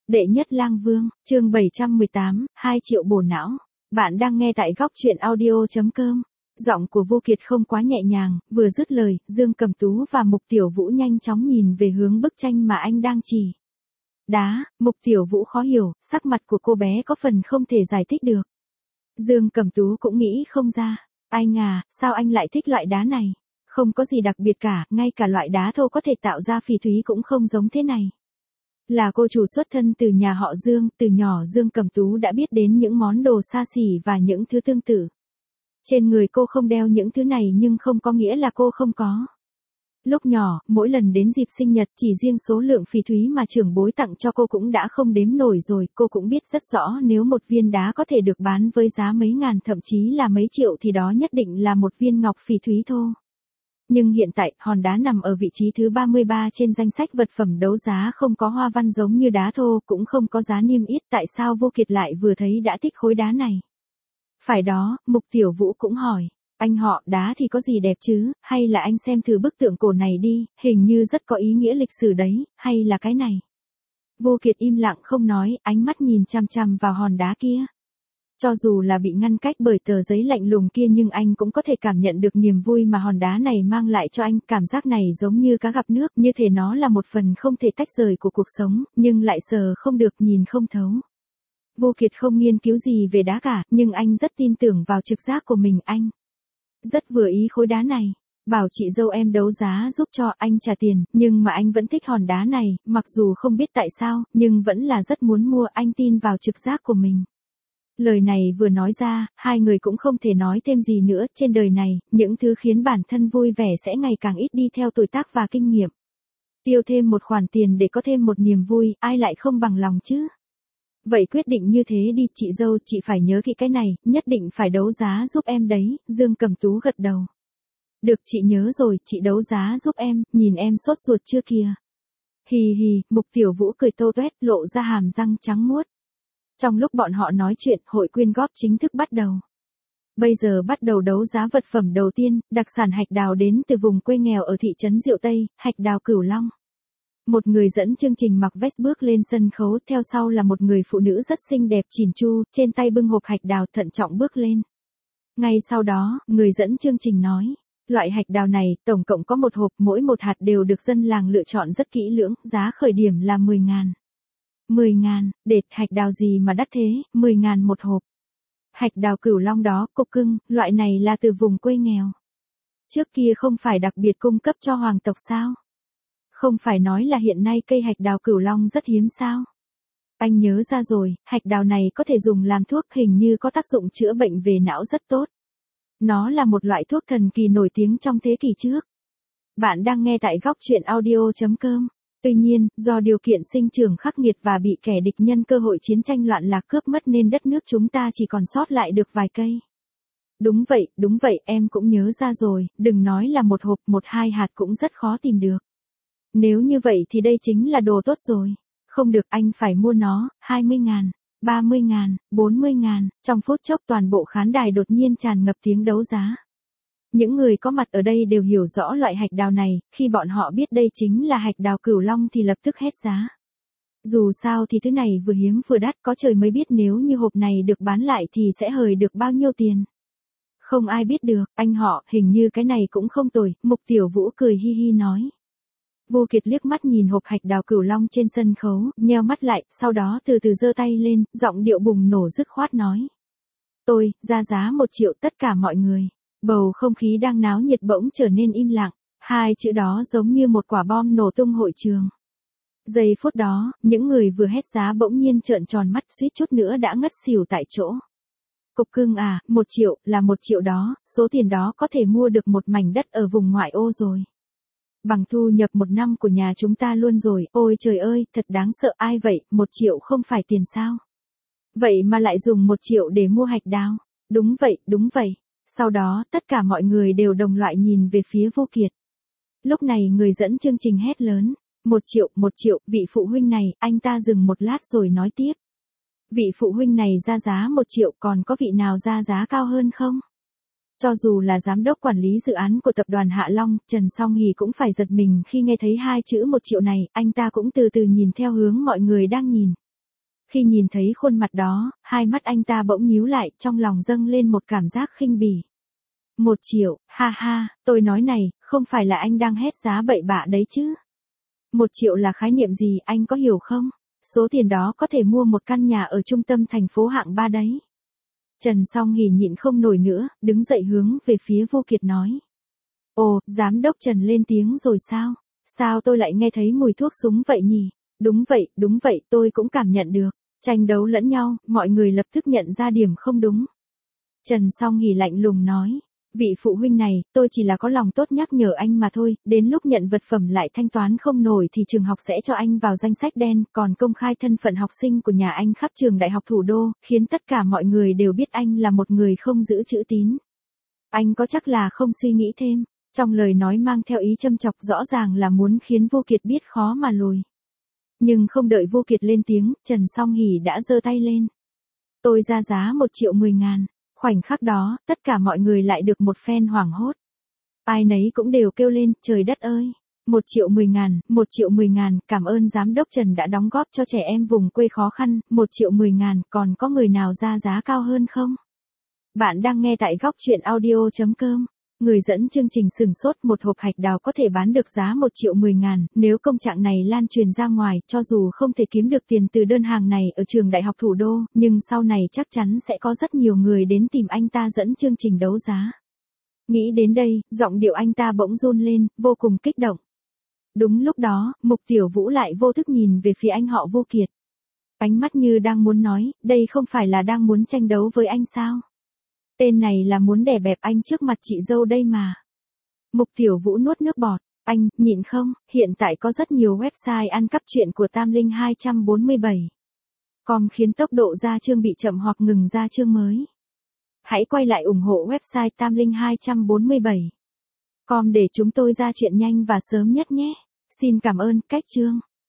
Đệ nhất lang vương, chương 718, 2 triệu bổ não. Bạn đang nghe tại góc truyện audio.com. Giọng của Vô Kiệt không quá nhẹ nhàng, vừa dứt lời, Dương Cầm Tú và Mục Tiểu Vũ nhanh chóng nhìn về hướng bức tranh mà anh đang chỉ. Đá, Mục Tiểu Vũ khó hiểu, sắc mặt của cô bé có phần không thể giải thích được. Dương Cầm Tú cũng nghĩ không ra. Anh à, sao anh lại thích loại đá này? Không có gì đặc biệt cả, ngay cả loại đá thô có thể tạo ra phỉ thúy cũng không giống thế này. Là cô chủ xuất thân từ nhà họ Dương, từ nhỏ Dương Cầm Tú đã biết đến những món đồ xa xỉ và những thứ tương tự. Trên người cô không đeo những thứ này nhưng không có nghĩa là cô không có. Lúc nhỏ, mỗi lần đến dịp sinh nhật chỉ riêng số lượng phỉ thúy mà trưởng bối tặng cho cô cũng đã không đếm nổi rồi. Cô cũng biết rất rõ nếu một viên đá có thể được bán với giá mấy ngàn thậm chí là mấy triệu thì đó nhất định là một viên ngọc phỉ thúy thô. Nhưng hiện tại, hòn đá nằm ở vị trí thứ 33 trên danh sách vật phẩm đấu giá không có hoa văn giống như đá thô, cũng không có giá niêm yết, tại sao Vô Kiệt lại vừa thấy đã thích khối đá này? Phải đó, Mục Tiểu Vũ cũng hỏi, anh họ, đá thì có gì đẹp chứ, hay là anh xem thử bức tượng cổ này đi, hình như rất có ý nghĩa lịch sử đấy, hay là cái này? Vô Kiệt im lặng không nói, ánh mắt nhìn chằm chằm vào hòn đá kia. Cho dù là bị ngăn cách bởi tờ giấy lạnh lùng kia nhưng anh cũng có thể cảm nhận được niềm vui mà hòn đá này mang lại cho anh. Cảm giác này giống như cá gặp nước, như thể nó là một phần không thể tách rời của cuộc sống, nhưng lại sờ không được, nhìn không thấu. Vô Kiệt không nghiên cứu gì về đá cả, nhưng anh rất tin tưởng vào trực giác của mình. Anh rất vừa ý khối đá này. Bảo chị dâu em đấu giá giúp cho, anh trả tiền, nhưng mà anh vẫn thích hòn đá này, mặc dù không biết tại sao, nhưng vẫn là rất muốn mua. Anh tin vào trực giác của mình. Lời này vừa nói ra, hai người cũng không thể nói thêm gì nữa. Trên đời này, những thứ khiến bản thân vui vẻ sẽ ngày càng ít đi theo tuổi tác và kinh nghiệm. Tiêu thêm một khoản tiền để có thêm một niềm vui, ai lại không bằng lòng chứ? Vậy quyết định như thế đi chị dâu, chị phải nhớ kỹ cái này, nhất định phải đấu giá giúp em đấy. Dương Cầm Tú gật đầu. Được, chị nhớ rồi, chị đấu giá giúp em, nhìn em sốt ruột chưa kìa. Hì hì, Mục Tiểu Vũ cười tô toét, lộ ra hàm răng trắng muốt. Trong lúc bọn họ nói chuyện, hội quyên góp chính thức bắt đầu. Bây giờ bắt đầu đấu giá vật phẩm đầu tiên, đặc sản hạch đào đến từ vùng quê nghèo ở thị trấn Diệu Tây, hạch đào Cửu Long. Một người dẫn chương trình mặc vest bước lên sân khấu, theo sau là một người phụ nữ rất xinh đẹp chỉn chu, trên tay bưng hộp hạch đào thận trọng bước lên. Ngay sau đó, người dẫn chương trình nói, loại hạch đào này, tổng cộng có một hộp, mỗi một hạt đều được dân làng lựa chọn rất kỹ lưỡng, giá khởi điểm là 10.000. 10.000, đệt, hạch đào gì mà đắt thế, 10.000 một hộp. Hạch đào Cửu Long đó, cục cưng, loại này là từ vùng quê nghèo. Trước kia không phải đặc biệt cung cấp cho hoàng tộc sao? Không phải nói là hiện nay cây hạch đào Cửu Long rất hiếm sao? Anh nhớ ra rồi, hạch đào này có thể dùng làm thuốc, hình như có tác dụng chữa bệnh về não rất tốt. Nó là một loại thuốc thần kỳ nổi tiếng trong thế kỷ trước. Bạn đang nghe tại góc truyện audio.com. Tuy nhiên, do điều kiện sinh trưởng khắc nghiệt và bị kẻ địch nhân cơ hội chiến tranh loạn lạc cướp mất nên đất nước chúng ta chỉ còn sót lại được vài cây. Đúng vậy, em cũng nhớ ra rồi, đừng nói là một hộp, một hai hạt cũng rất khó tìm được. Nếu như vậy thì đây chính là đồ tốt rồi. Không được, anh phải mua nó, 20.000, 30.000, 40.000, trong phút chốc toàn bộ khán đài đột nhiên tràn ngập tiếng đấu giá. Những người có mặt ở đây đều hiểu rõ loại hạch đào này, khi bọn họ biết đây chính là hạch đào Cửu Long thì lập tức hét giá. Dù sao thì thứ này vừa hiếm vừa đắt, có trời mới biết nếu như hộp này được bán lại thì sẽ hời được bao nhiêu tiền. Không ai biết được, anh họ, hình như cái này cũng không tồi, Mục Tiểu Vũ cười hi hi nói. Vô Kiệt liếc mắt nhìn hộp hạch đào Cửu Long trên sân khấu, nheo mắt lại, sau đó từ từ giơ tay lên, giọng điệu bùng nổ dứt khoát nói. Tôi, ra giá 1 triệu tất cả mọi người. Bầu không khí đang náo nhiệt bỗng trở nên im lặng, hai chữ đó giống như một quả bom nổ tung hội trường. Giây phút đó, những người vừa hét giá bỗng nhiên trợn tròn mắt, suýt chút nữa đã ngất xỉu tại chỗ. Cục cưng à, 1 triệu, là 1 triệu đó, số tiền đó có thể mua được một mảnh đất ở vùng ngoại ô rồi. Bằng thu nhập 1 năm của nhà chúng ta luôn rồi, ôi trời ơi, thật đáng sợ, ai vậy, 1 triệu không phải tiền sao? Vậy mà lại dùng 1 triệu để mua hạch đào. Đúng vậy. Sau đó, tất cả mọi người đều đồng loạt nhìn về phía Vô Kiệt. Lúc này người dẫn chương trình hét lớn, 1 triệu, vị phụ huynh này, anh ta dừng một lát rồi nói tiếp. Vị phụ huynh này ra giá 1 triệu, còn có vị nào ra giá cao hơn không? Cho dù là giám đốc quản lý dự án của tập đoàn Hạ Long, Trần Song Hỷ cũng phải giật mình khi nghe thấy hai chữ 1 triệu này, anh ta cũng từ từ nhìn theo hướng mọi người đang nhìn. Khi nhìn thấy khuôn mặt đó, hai mắt anh ta bỗng nhíu lại, trong lòng dâng lên một cảm giác khinh bỉ. 1 triệu, ha ha, tôi nói này, không phải là anh đang hét giá bậy bạ đấy chứ. 1 triệu là khái niệm gì, anh có hiểu không? Số tiền đó có thể mua một căn nhà ở trung tâm thành phố hạng 3 đấy. Trần Song Hỷ nhịn không nổi nữa, đứng dậy hướng về phía Vô Kiệt nói. Ồ, giám đốc Trần lên tiếng rồi sao? Sao tôi lại nghe thấy mùi thuốc súng vậy nhỉ? Đúng vậy, tôi cũng cảm nhận được. Tranh đấu lẫn nhau, mọi người lập tức nhận ra điểm không đúng. Trần Song Hỷ lạnh lùng nói. Vị phụ huynh này, tôi chỉ là có lòng tốt nhắc nhở anh mà thôi, đến lúc nhận vật phẩm lại thanh toán không nổi thì trường học sẽ cho anh vào danh sách đen, còn công khai thân phận học sinh của nhà anh khắp trường đại học thủ đô, khiến tất cả mọi người đều biết anh là một người không giữ chữ tín. Anh có chắc là không suy nghĩ thêm, trong lời nói mang theo ý châm chọc rõ ràng là muốn khiến Vô Kiệt biết khó mà lùi. Nhưng không đợi Vô Kiệt lên tiếng, Trần Song Hỷ đã giơ tay lên. Tôi ra giá 1.010.000. Khoảnh khắc đó, tất cả mọi người lại được một phen hoảng hốt. Ai nấy cũng đều kêu lên, trời đất ơi. 1.010.000, 1.010.000, cảm ơn giám đốc Trần đã đóng góp cho trẻ em vùng quê khó khăn, 1.010.000, còn có người nào ra giá cao hơn không? Bạn đang nghe tại góc truyện audio.com. Người dẫn chương trình sừng sốt, một hộp hạch đào có thể bán được giá 1.010.000, nếu công trạng này lan truyền ra ngoài, cho dù không thể kiếm được tiền từ đơn hàng này ở trường đại học thủ đô, nhưng sau này chắc chắn sẽ có rất nhiều người đến tìm anh ta dẫn chương trình đấu giá. Nghĩ đến đây, giọng điệu anh ta bỗng run lên, vô cùng kích động. Đúng lúc đó, Mục Tiểu Vũ lại vô thức nhìn về phía anh họ Vô Kiệt. Ánh mắt như đang muốn nói, đây không phải là đang muốn tranh đấu với anh sao? Tên này là muốn đè bẹp anh trước mặt chị dâu đây mà. Mục Tiểu Vũ nuốt nước bọt. Anh, nhịn không, hiện tại có rất nhiều website ăn cắp truyện của Tam Linh 247. Com khiến tốc độ ra chương bị chậm hoặc ngừng ra chương mới. Hãy quay lại ủng hộ website Tam Linh 247. Com để chúng tôi ra chuyện nhanh và sớm nhất nhé. Xin cảm ơn, cách chương.